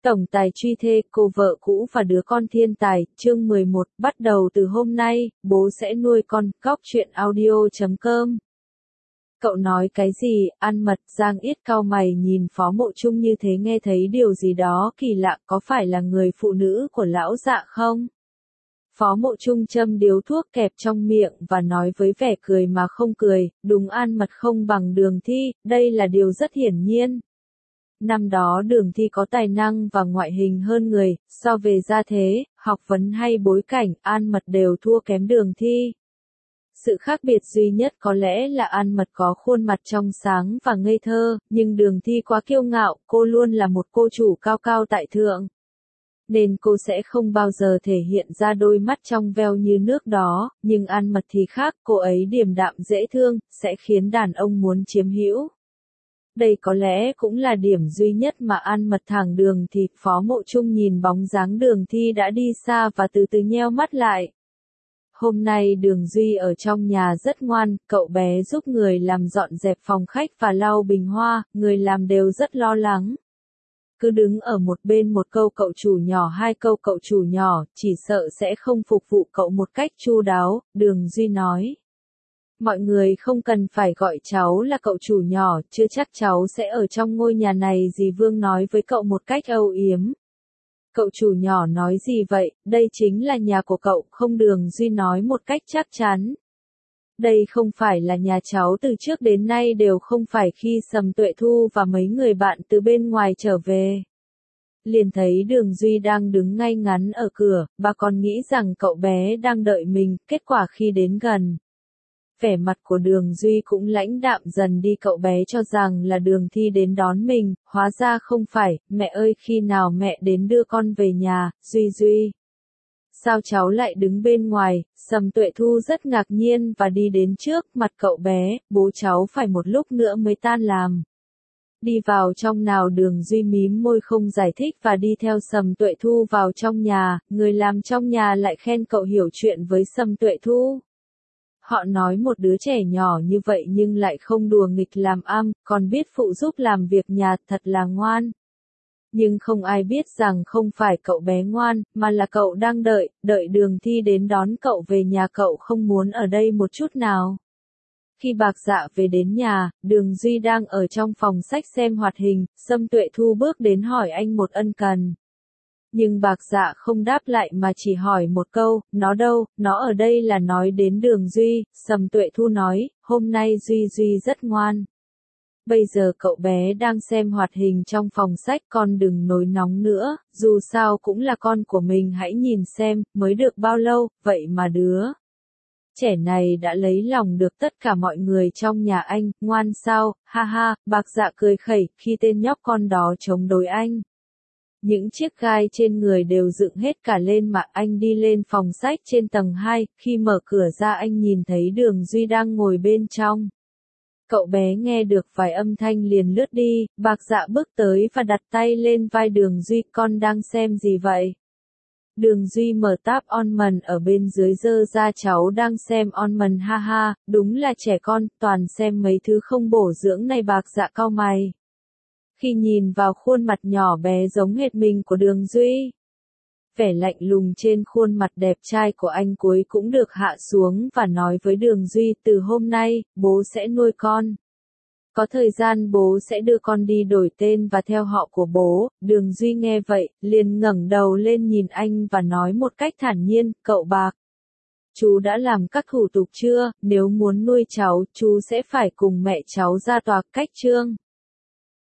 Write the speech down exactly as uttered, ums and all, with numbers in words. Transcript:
Tổng tài truy thê, cô vợ cũ và đứa con thiên tài, chương mười một, bắt đầu từ hôm nay, bố sẽ nuôi con, góc truyện audio chấm com. Cậu nói cái gì, ăn mật, Giang Yết cau mày nhìn Phó Mộ Trung như thế, nghe thấy điều gì đó kỳ lạ, có phải là người phụ nữ của lão Dạ không? Phó Mộ Trung châm điếu thuốc kẹp trong miệng và nói với vẻ cười mà không cười, đúng, An Mật không bằng Đường Thi, đây là điều rất hiển nhiên. Năm đó Đường Thi có tài năng và ngoại hình hơn người, so về gia thế, học vấn hay bối cảnh, An Mật đều thua kém Đường Thi. Sự khác biệt duy nhất có lẽ là An Mật có khuôn mặt trong sáng và ngây thơ, nhưng Đường Thi quá kiêu ngạo, cô luôn là một cô chủ cao cao tại thượng. Nên cô sẽ không bao giờ thể hiện ra đôi mắt trong veo như nước đó, nhưng An Mật thì khác, cô ấy điềm đạm dễ thương, sẽ khiến đàn ông muốn chiếm hữu. Đây có lẽ cũng là điểm duy nhất mà An Mật thẳng Đường Thi. Phó Mộ Trung nhìn bóng dáng Đường Thi đã đi xa và từ từ nheo mắt lại. Hôm nay Đường Duy ở trong nhà rất ngoan, cậu bé giúp người làm dọn dẹp phòng khách và lau bình hoa, người làm đều rất lo lắng. Cứ đứng ở một bên một câu cậu chủ nhỏ hai câu cậu chủ nhỏ, chỉ sợ sẽ không phục vụ cậu một cách chu đáo, Đường Duy nói. Mọi người không cần phải gọi cháu là cậu chủ nhỏ, chưa chắc cháu sẽ ở trong ngôi nhà này, dì Vương nói với cậu một cách âu yếm. Cậu chủ nhỏ nói gì vậy, đây chính là nhà của cậu, không, Đường Duy nói một cách chắc chắn. Đây không phải là nhà cháu, từ trước đến nay đều không phải, khi Sầm Tuệ Thu và mấy người bạn từ bên ngoài trở về. Liền thấy Đường Duy đang đứng ngay ngắn ở cửa, bà còn nghĩ rằng cậu bé đang đợi mình, kết quả khi đến gần. Vẻ mặt của Đường Duy cũng lãnh đạm dần đi, cậu bé cho rằng là Đường Thi đến đón mình, hóa ra không phải, mẹ ơi khi nào mẹ đến đưa con về nhà, Duy Duy. Sao cháu lại đứng bên ngoài, Sầm Tuệ Thu rất ngạc nhiên và đi đến trước mặt cậu bé, bố cháu phải một lúc nữa mới tan làm. Đi vào trong nào, Đường Duy mím môi không giải thích và đi theo Sầm Tuệ Thu vào trong nhà, người làm trong nhà lại khen cậu hiểu chuyện với Sầm Tuệ Thu. Họ nói một đứa trẻ nhỏ như vậy nhưng lại không đùa nghịch làm âm, còn biết phụ giúp làm việc nhà, thật là ngoan. Nhưng không ai biết rằng không phải cậu bé ngoan, mà là cậu đang đợi, đợi Đường Thi đến đón cậu về nhà, cậu không muốn ở đây một chút nào. Khi Bạc Dạ về đến nhà, Đường Duy đang ở trong phòng sách xem hoạt hình, Sầm Tuệ Thu bước đến hỏi anh một ân cần. Nhưng Bạc Dạ không đáp lại mà chỉ hỏi một câu, nó đâu, nó ở đây, là nói đến Đường Duy. Sầm Tuệ Thu nói, hôm nay Duy Duy rất ngoan. Bây giờ cậu bé đang xem hoạt hình trong phòng sách, con đừng nổi nóng nữa, dù sao cũng là con của mình, hãy nhìn xem, mới được bao lâu, vậy mà đứa trẻ này đã lấy lòng được tất cả mọi người trong nhà anh, ngoan sao, ha ha, Bạc Dạ cười khẩy, khi tên nhóc con đó chống đối anh. Những chiếc gai trên người đều dựng hết cả lên mà. Anh đi lên phòng sách trên tầng hai, khi mở cửa ra anh nhìn thấy Đường Duy đang ngồi bên trong. Cậu bé nghe được vài âm thanh liền lướt đi, Bạc Dạ bước tới và đặt tay lên vai Đường Duy, con đang xem gì vậy? Đường Duy mở tab Onman ở bên dưới giơ ra, cháu đang xem Onman, ha ha, đúng là trẻ con, toàn xem mấy thứ không bổ dưỡng này. Bạc Dạ cau mày. Khi nhìn vào khuôn mặt nhỏ bé giống hệt mình của Đường Duy, vẻ lạnh lùng trên khuôn mặt đẹp trai của anh cuối cũng được hạ xuống và nói với Đường Duy, từ hôm nay, bố sẽ nuôi con. Có thời gian bố sẽ đưa con đi đổi tên và theo họ của bố. Đường Duy nghe vậy, liền ngẩng đầu lên nhìn anh và nói một cách thản nhiên, cậu Bạc. Chú đã làm các thủ tục chưa, nếu muốn nuôi cháu, chú sẽ phải cùng mẹ cháu ra tòa cách trương.